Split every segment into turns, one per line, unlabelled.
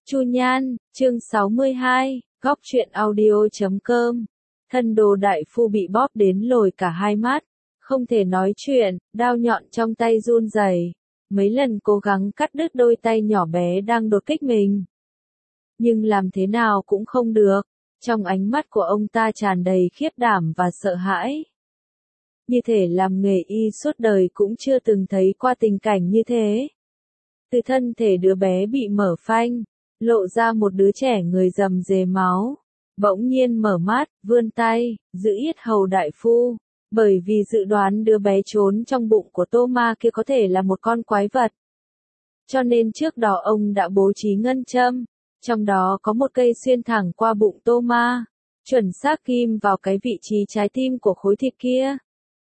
Chu Nhan, chương 62, góc truyện audio.com. Thân đồ đại phu bị bóp đến lồi cả hai mắt, không thể nói chuyện, đao nhọn trong tay run rẩy, mấy lần cố gắng cắt đứt đôi tay nhỏ bé đang đột kích mình. Nhưng làm thế nào cũng không được, trong ánh mắt của ông ta tràn đầy khiếp đảm và sợ hãi. Như thể làm nghề y suốt đời cũng chưa từng thấy qua tình cảnh như thế. Từ thân thể đứa bé bị mở phanh, lộ ra một đứa trẻ người rầm rề máu, bỗng nhiên mở mắt, vươn tay, giữ yết hầu đại phu, bởi vì dự đoán đứa bé trốn trong bụng của Tô Ma kia có thể là một con quái vật. Cho nên trước đó ông đã bố trí ngân châm, trong đó có một cây xuyên thẳng qua bụng Tô Ma, chuẩn xác ghim vào cái vị trí trái tim của khối thịt kia.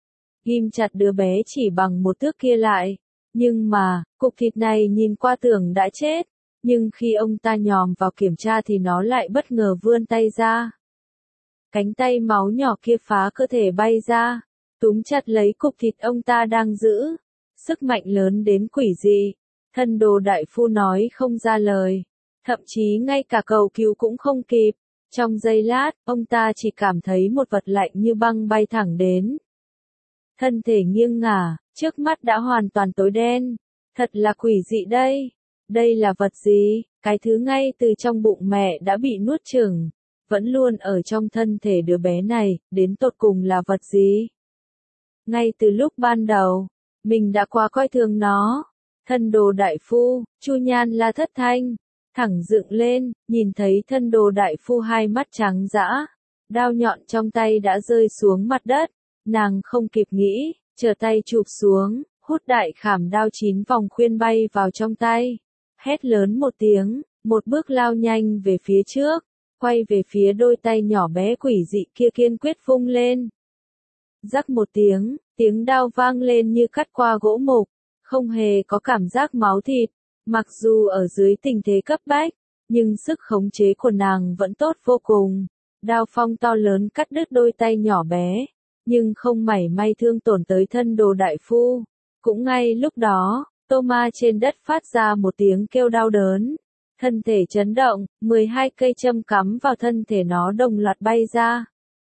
Ghim chặt đứa bé chỉ bằng một thước kia lại, nhưng mà, cục thịt này nhìn qua tưởng đã chết. Nhưng khi ông ta nhòm vào kiểm tra thì nó lại bất ngờ vươn tay ra. Cánh tay máu nhỏ kia phá cơ thể bay ra, túm chặt lấy cục thịt ông ta đang giữ. Sức mạnh lớn đến quỷ dị, thân đồ đại phu nói không ra lời, thậm chí ngay cả cầu cứu cũng không kịp. Trong giây lát, ông ta chỉ cảm thấy một vật lạnh như băng bay thẳng đến. Thân thể nghiêng ngả, trước mắt đã hoàn toàn tối đen. Thật là quỷ dị đây. Đây là vật gì? Cái thứ ngay từ trong bụng mẹ đã bị nuốt chửng, vẫn luôn ở trong thân thể đứa bé này, đến tột cùng là vật gì? Ngay từ lúc ban đầu, mình đã quá coi thường nó. Thân đồ đại phu, Chu Nhan la thất thanh, thẳng dựng lên, nhìn thấy thân đồ đại phu hai mắt trắng dã, đao nhọn trong tay đã rơi xuống mặt đất, nàng không kịp nghĩ, trở tay chụp xuống, hút đại khảm đao 9 vòng khuyên bay vào trong tay. Hét lớn một tiếng, một bước lao nhanh về phía trước, quay về phía đôi tay nhỏ bé quỷ dị kia kiên quyết vung lên. Rắc một tiếng, tiếng đao vang lên như cắt qua gỗ mục, không hề có cảm giác máu thịt. Mặc dù ở dưới tình thế cấp bách, nhưng sức khống chế của nàng vẫn tốt vô cùng. Đao phong to lớn cắt đứt đôi tay nhỏ bé, nhưng không mảy may thương tổn tới thân đồ đại phu. Cũng ngay lúc đó, Tô Ma trên đất phát ra một tiếng kêu đau đớn. Thân thể chấn động, 12 cây châm cắm vào thân thể nó đồng loạt bay ra.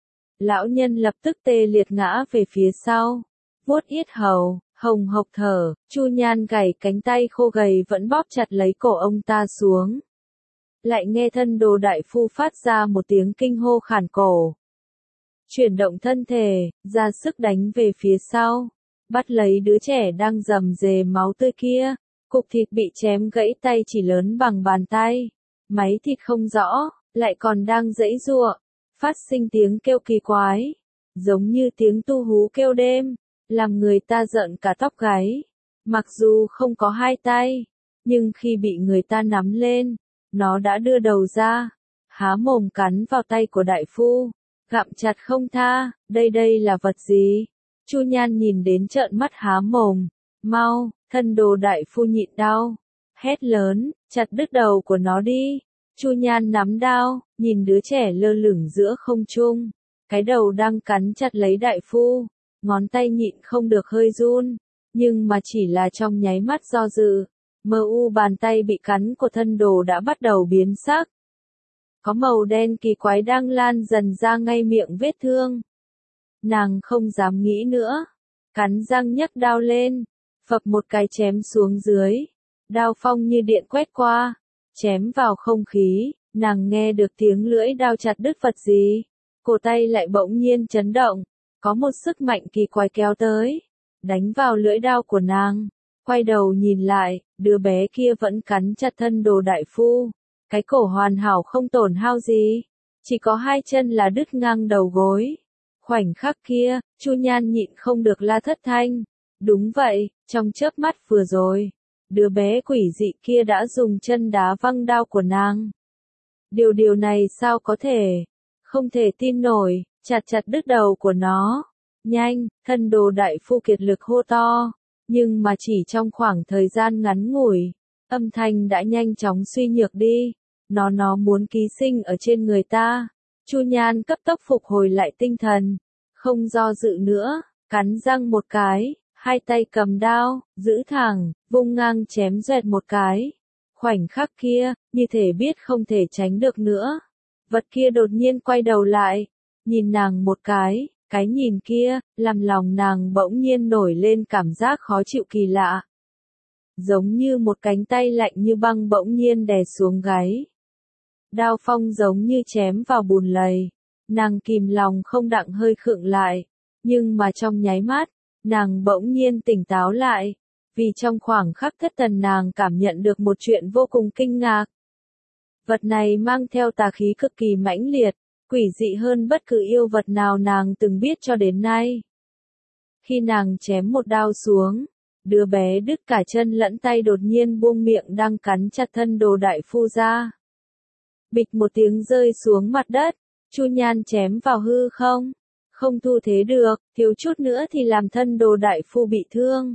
Lão nhân lập tức tê liệt ngã về phía sau. Vuốt yết hầu, hồng hộc thở, Chu Nhan gảy cánh tay khô gầy vẫn bóp chặt lấy cổ ông ta xuống. Lại nghe thân đồ đại phu phát ra một tiếng kinh hô khản cổ. Chuyển động thân thể, ra sức đánh về phía sau. Bắt lấy đứa trẻ đang rầm rề máu tươi kia, cục thịt bị chém gãy tay chỉ lớn bằng bàn tay, máy thịt không rõ, lại còn đang giãy giụa, phát sinh tiếng kêu kỳ quái, giống như tiếng tu hú kêu đêm, làm người ta giận cả tóc gáy. Mặc dù không có hai tay, nhưng khi bị người ta nắm lên, nó đã đưa đầu ra, há mồm cắn vào tay của đại phu, gặm chặt không tha. Đây là vật gì? Chu Nhan nhìn đến trợn mắt há mồm. Mau, thân đồ đại phu nhịn đau, hét lớn, chặt đứt đầu của nó đi. Chu Nhan nắm đao, nhìn đứa trẻ lơ lửng giữa không trung, cái đầu đang cắn chặt lấy đại phu, ngón tay nhịn không được hơi run, nhưng mà chỉ là trong nháy mắt do dự, bàn tay bị cắn của thân đồ đã bắt đầu biến sắc. Có màu đen kỳ quái đang lan dần ra ngay miệng vết thương. Nàng không dám nghĩ nữa, cắn răng nhấc đao lên, phập một cái chém xuống dưới, đao phong như điện quét qua, chém vào không khí, nàng nghe được tiếng lưỡi đao chặt đứt vật gì, cổ tay lại bỗng nhiên chấn động, có một sức mạnh kỳ quái kéo tới, đánh vào lưỡi đao của nàng, quay đầu nhìn lại, đứa bé kia vẫn cắn chặt thân đồ đại phu, cái cổ hoàn hảo không tổn hao gì, chỉ có hai chân là đứt ngang đầu gối. Khoảnh khắc kia, Chu Nhan nhịn không được la thất thanh. Đúng vậy, trong chớp mắt vừa rồi, đứa bé quỷ dị kia đã dùng chân đá văng đao của nàng. Điều này sao có thể? Không thể tin nổi, chặt đứt đầu của nó. Nhanh, thân đồ đại phu kiệt lực hô to, nhưng mà chỉ trong khoảng thời gian ngắn ngủi, âm thanh đã nhanh chóng suy nhược đi. Nó muốn ký sinh ở trên người ta. Chu Nhan cấp tốc phục hồi lại tinh thần, không do dự nữa, cắn răng một cái, hai tay cầm đao, giữ thẳng, vung ngang chém duẹt một cái. Khoảnh khắc kia, như thể biết không thể tránh được nữa. Vật kia đột nhiên quay đầu lại, nhìn nàng một cái nhìn kia, làm lòng nàng bỗng nhiên nổi lên cảm giác khó chịu kỳ lạ. Giống như một cánh tay lạnh như băng bỗng nhiên đè xuống gáy. Đao phong giống như chém vào bùn lầy. Nàng kìm lòng không đặng hơi khựng lại. Nhưng mà trong nháy mắt, nàng bỗng nhiên tỉnh táo lại. Vì trong khoảng khắc thất thần nàng cảm nhận được một chuyện vô cùng kinh ngạc. Vật này mang theo tà khí cực kỳ mãnh liệt, quỷ dị hơn bất cứ yêu vật nào nàng từng biết cho đến nay. Khi nàng chém một đao xuống, đứa bé đứt cả chân lẫn tay đột nhiên buông miệng đang cắn chặt thân Đồ đại phu ra. Bịch một tiếng rơi xuống mặt đất, Chu Nhan chém vào hư không. Không thu thế được, thiếu chút nữa thì làm thân Đồ đại phu bị thương.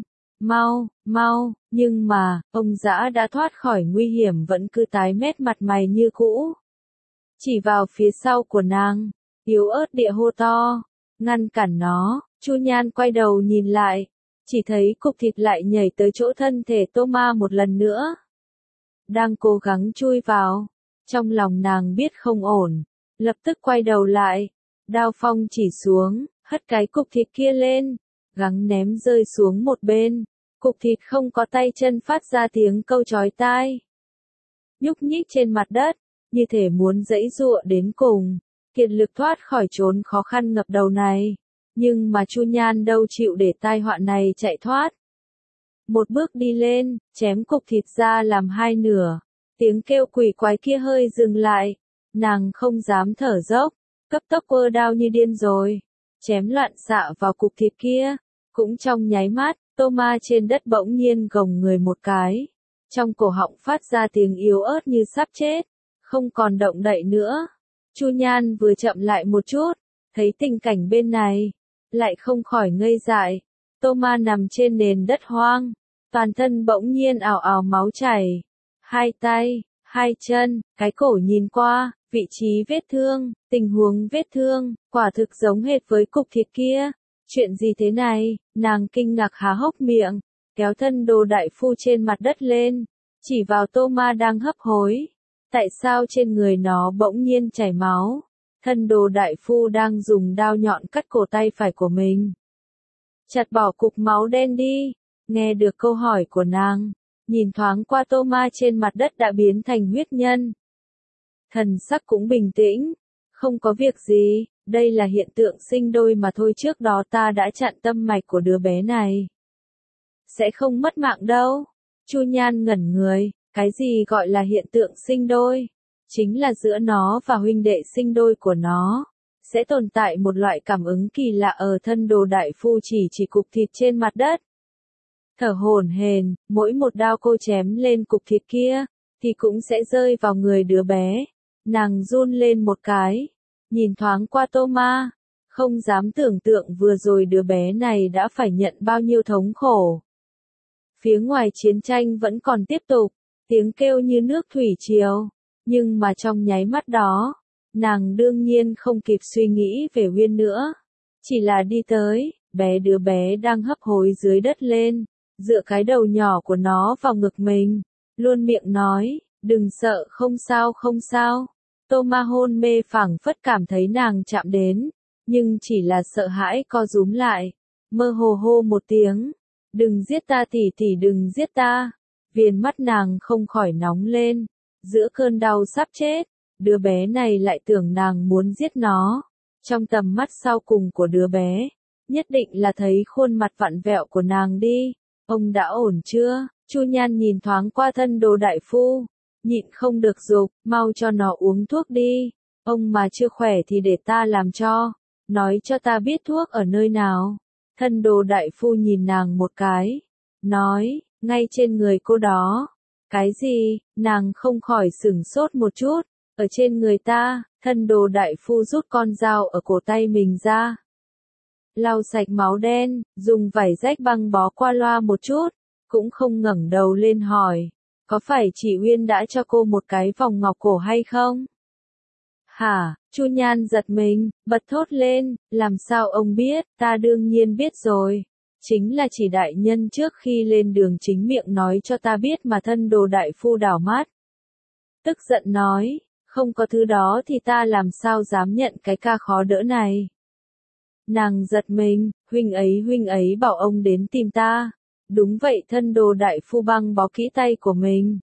Mau, nhưng mà, ông dã đã thoát khỏi nguy hiểm vẫn cứ tái mét mặt mày như cũ. Chỉ vào phía sau của nàng, yếu ớt địa hô to, ngăn cản nó. Chu Nhan quay đầu nhìn lại, chỉ thấy cục thịt lại nhảy tới chỗ thân thể Thomas một lần nữa. Đang cố gắng chui vào, trong lòng nàng biết không ổn, lập tức quay đầu lại, đao phong chỉ xuống, hất cái cục thịt kia lên, gắng ném rơi xuống một bên. Cục thịt không có tay chân phát ra tiếng câu chói tai. Nhúc nhích trên mặt đất, như thể muốn giãy giụa đến cùng, kiệt lực thoát khỏi chốn khó khăn ngập đầu này. Nhưng mà Chu Nhan đâu chịu để tai họa này chạy thoát. Một bước đi lên, chém cục thịt ra làm hai nửa. Tiếng kêu quỷ quái kia hơi dừng lại. Nàng không dám thở dốc, cấp tốc quơ đao như điên rồi. Chém loạn xạ vào cục thịt kia. Cũng trong nháy mắt, Thomas trên đất bỗng nhiên gồng người một cái. Trong cổ họng phát ra tiếng yếu ớt như sắp chết. Không còn động đậy nữa. Chu Nhan vừa chậm lại một chút, thấy tình cảnh bên này, lại không khỏi ngây dại. Thomas nằm trên nền đất hoang, toàn thân bỗng nhiên ào ào máu chảy. Hai tay, hai chân, cái cổ nhìn qua, vị trí vết thương, tình huống vết thương, quả thực giống hệt với cục thịt kia. Chuyện gì thế này, nàng kinh ngạc há hốc miệng, kéo thân Đồ đại phu trên mặt đất lên, chỉ vào Thomas đang hấp hối. Tại sao trên người nó bỗng nhiên chảy máu? Thân Đồ đại phu đang dùng đao nhọn cắt cổ tay phải của mình. Chặt bỏ cục máu đen đi. Nghe được câu hỏi của nàng, nhìn thoáng qua Thomas trên mặt đất đã biến thành huyết nhân. Thần sắc cũng bình tĩnh, không có việc gì, đây là hiện tượng sinh đôi mà thôi, trước đó ta đã chặn tâm mạch của đứa bé này. Sẽ không mất mạng đâu. Chu Nhan ngẩn người, cái gì gọi là hiện tượng sinh đôi? Chính là giữa nó và huynh đệ sinh đôi của nó, sẽ tồn tại một loại cảm ứng kỳ lạ ở thân Đồ đại phu chỉ cục thịt trên mặt đất. Thở hổn hển, mỗi một đao cô chém lên cục thịt kia, thì cũng sẽ rơi vào người đứa bé. Nàng run lên một cái, nhìn thoáng qua Thomas, không dám tưởng tượng vừa rồi đứa bé này đã phải nhận bao nhiêu thống khổ. Phía ngoài chiến tranh vẫn còn tiếp tục, tiếng kêu như nước thủy triều, nhưng mà trong nháy mắt đó, nàng đương nhiên không kịp suy nghĩ về Uyên nữa, chỉ là đi tới, đứa bé đang hấp hối dưới đất lên, dựa cái đầu nhỏ của nó vào ngực mình, luôn miệng nói, đừng sợ, không sao không sao. Thomas hôn mê phảng phất cảm thấy nàng chạm đến, nhưng chỉ là sợ hãi co rúm lại, mơ hồ hô một tiếng, đừng giết ta tỷ tỷ, đừng giết ta. Viền mắt nàng không khỏi nóng lên, giữa cơn đau sắp chết, đứa bé này lại tưởng nàng muốn giết nó. Trong tầm mắt sau cùng của đứa bé, nhất định là thấy khuôn mặt vặn vẹo của nàng đi. Ông đã ổn chưa? Chu Nhan nhìn thoáng qua thân Đồ đại phu, nhịn không được giục, mau cho nó uống thuốc đi. Ông mà chưa khỏe thì để ta làm cho. Nói cho ta biết thuốc ở nơi nào. Thân Đồ đại phu nhìn nàng một cái, nói, ngay trên người cô đó. Cái gì? Nàng không khỏi sửng sốt một chút. Ở trên người ta. Thân Đồ đại phu rút con dao ở cổ tay mình ra, lau sạch máu đen, dùng vải rách băng bó qua loa một chút, cũng không ngẩng đầu lên hỏi, có phải chị Uyên đã cho cô một cái vòng ngọc cổ hay không? Hả? Chu Nhan giật mình, bật thốt lên, làm sao ông biết? Ta đương nhiên biết rồi. Chính là chỉ đại nhân trước khi lên đường chính miệng nói cho ta biết mà thân đồ đại phu đảo mắt. Tức giận nói, không có thứ đó thì ta làm sao dám nhận cái ca khó đỡ này. Nàng giật mình, huynh ấy bảo ông đến tìm ta. Đúng vậy, thân đồ đại phu băng bó kỹ tay của mình.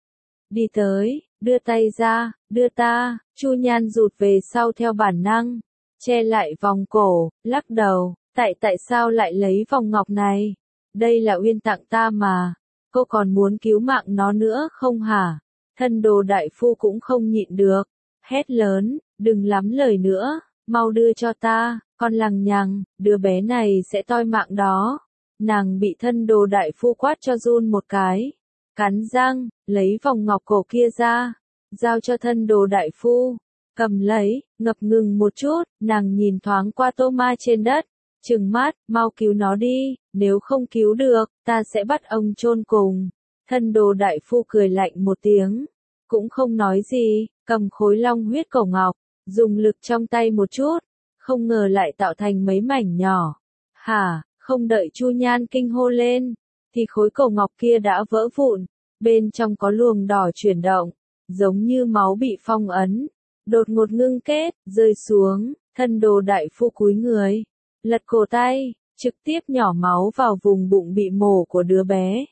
Đi tới, đưa tay ra, đưa ta, Chu Nhan rụt về sau theo bản năng, che lại vòng cổ, lắc đầu, tại sao lại lấy vòng ngọc này? Đây là Uyên tặng ta mà, cô còn muốn cứu mạng nó nữa không hả? Thân đồ đại phu cũng không nhịn được, hét lớn, đừng lắm lời nữa, mau đưa cho ta, con lằng nhằng, đứa bé này sẽ toi mạng đó. Nàng bị thân đồ đại phu quát cho run một cái, cắn răng, lấy vòng ngọc cổ kia ra, giao cho thân đồ đại phu, cầm lấy, ngập ngừng một chút, nàng nhìn thoáng qua tô ma trên đất, trừng mắt, mau cứu nó đi, nếu không cứu được, ta sẽ bắt ông chôn cùng. Thân đồ đại phu cười lạnh một tiếng, cũng không nói gì, cầm khối long huyết cổ ngọc, dùng lực trong tay một chút, không ngờ lại tạo thành mấy mảnh nhỏ. Hả, không đợi Chu Nhan kinh hô lên, thì khối cổ ngọc kia đã vỡ vụn, bên trong có luồng đỏ chuyển động, giống như máu bị phong ấn, đột ngột ngưng kết, rơi xuống, thân đồ đại phu cúi người, lật cổ tay, trực tiếp nhỏ máu vào vùng bụng bị mổ của đứa bé.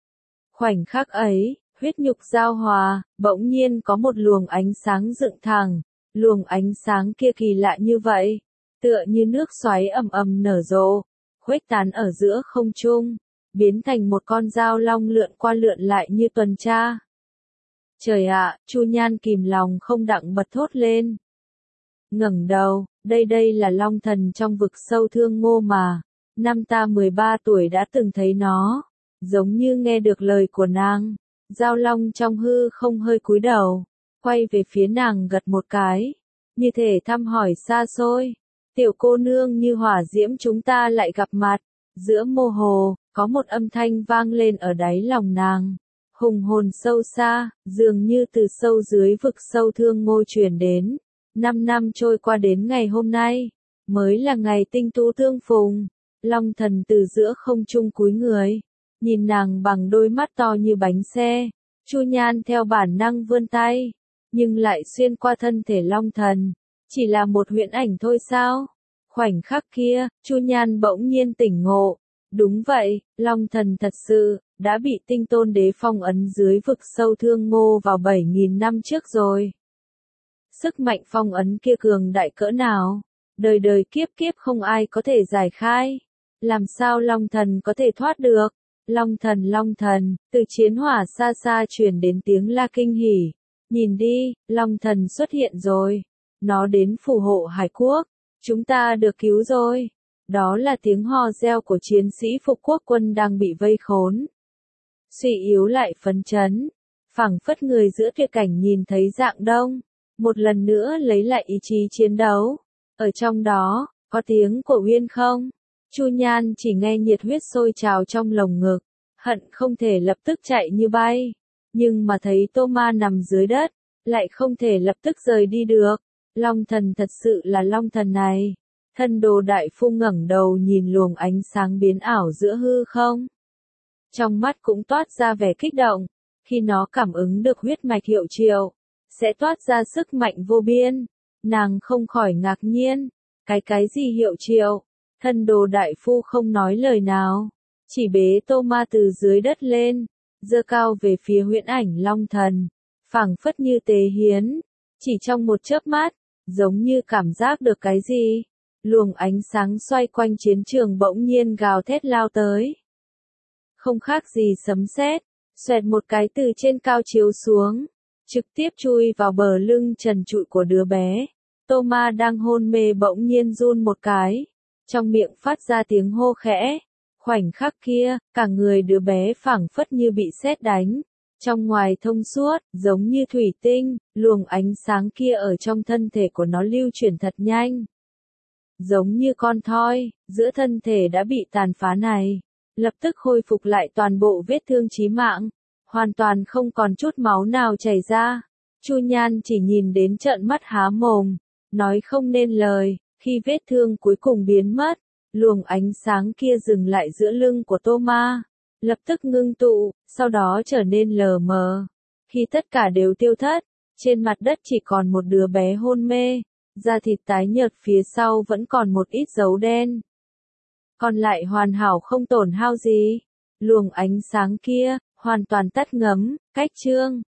Khoảnh khắc ấy, huyết nhục giao hòa, bỗng nhiên có một luồng ánh sáng dựng thẳng, luồng ánh sáng kia kỳ lạ như vậy, tựa như nước xoáy ầm ầm nở rộ, khuếch tán ở giữa không trung, biến thành một con dao long lượn qua lượn lại như tuần tra. Trời ạ, Chu Nhan kìm lòng không đặng bật thốt lên. Ngẩng đầu, đây là long thần trong vực sâu Thương Ngô mà, năm ta 13 tuổi đã từng thấy nó, giống như nghe được lời của nàng. Dao long trong hư không hơi cúi đầu, quay về phía nàng gật một cái, như thể thăm hỏi xa xôi. Tiểu cô nương như hỏa diễm, chúng ta lại gặp mặt. Giữa mơ hồ, có một âm thanh vang lên ở đáy lòng nàng, hùng hồn sâu xa, dường như từ sâu dưới vực sâu Thương Ngô truyền đến. 5 năm trôi qua đến ngày hôm nay, mới là ngày tinh tú tương phùng. Long thần từ giữa không trung cúi người, nhìn nàng bằng đôi mắt to như bánh xe. Chu Nhan theo bản năng vươn tay, nhưng lại xuyên qua thân thể long thần. Chỉ là một huyễn ảnh thôi sao? Khoảnh khắc kia, Chu Nhan bỗng nhiên tỉnh ngộ. Đúng vậy, long thần thật sự đã bị Tinh Tôn Đế phong ấn dưới vực sâu Thương Ngô vào 7.000 năm trước rồi. Sức mạnh phong ấn kia cường đại cỡ nào, đời đời kiếp kiếp không ai có thể giải khai. Làm sao long thần có thể thoát được? Long thần, từ chiến hỏa xa xa truyền đến tiếng la kinh hỉ. Nhìn đi, long thần xuất hiện rồi. Nó đến phù hộ Hải Quốc. Chúng ta được cứu rồi. Đó là tiếng hò reo của chiến sĩ phục quốc quân đang bị vây khốn. Suy yếu lại phấn chấn. Phảng phất người giữa tuyệt cảnh nhìn thấy Dạng Đông. Một lần nữa lấy lại ý chí chiến đấu. Ở trong đó, có tiếng của Uyên không? Chu Nhan chỉ nghe nhiệt huyết sôi trào trong lồng ngực, hận không thể lập tức chạy như bay, nhưng mà thấy Tô Ma nằm dưới đất, lại không thể lập tức rời đi được. Long thần thật sự là long thần này. Thân đồ đại phu ngẩng đầu nhìn luồng ánh sáng biến ảo giữa hư không. Trong mắt cũng toát ra vẻ kích động, khi nó cảm ứng được huyết mạch hiệu triệu, sẽ toát ra sức mạnh vô biên. Nàng không khỏi ngạc nhiên, cái gì hiệu triệu? Thân đồ đại phu không nói lời nào, chỉ bế Tô Ma từ dưới đất lên, giơ cao về phía huyễn ảnh long thần, phảng phất như tế hiến. Chỉ trong một chớp mắt, giống như cảm giác được cái gì, luồng ánh sáng xoay quanh chiến trường bỗng nhiên gào thét lao tới. Không khác gì sấm sét, xoẹt một cái từ trên cao chiếu xuống, trực tiếp chui vào bờ lưng trần trụi của đứa bé. Tô Ma đang hôn mê bỗng nhiên run một cái, trong miệng phát ra tiếng hô khẽ. Khoảnh khắc kia, cả người đứa bé phảng phất như bị sét đánh, trong ngoài thông suốt, giống như thủy tinh, luồng ánh sáng kia ở trong thân thể của nó lưu chuyển thật nhanh. Giống như con thoi, giữa thân thể đã bị tàn phá này, lập tức khôi phục lại toàn bộ vết thương chí mạng, hoàn toàn không còn chút máu nào chảy ra. Chu Nhan chỉ nhìn đến trợn mắt há mồm, nói không nên lời, khi vết thương cuối cùng biến mất, Luồng ánh sáng kia dừng lại giữa lưng của Thomas, lập tức ngưng tụ, sau đó trở nên lờ mờ. Khi tất cả đều tiêu thất, trên mặt đất chỉ còn một đứa bé hôn mê, da thịt tái nhợt phía sau vẫn còn một ít dấu đen. Còn lại hoàn hảo không tổn hao gì. Luồng ánh sáng kia, hoàn toàn tắt ngấm, cách chương.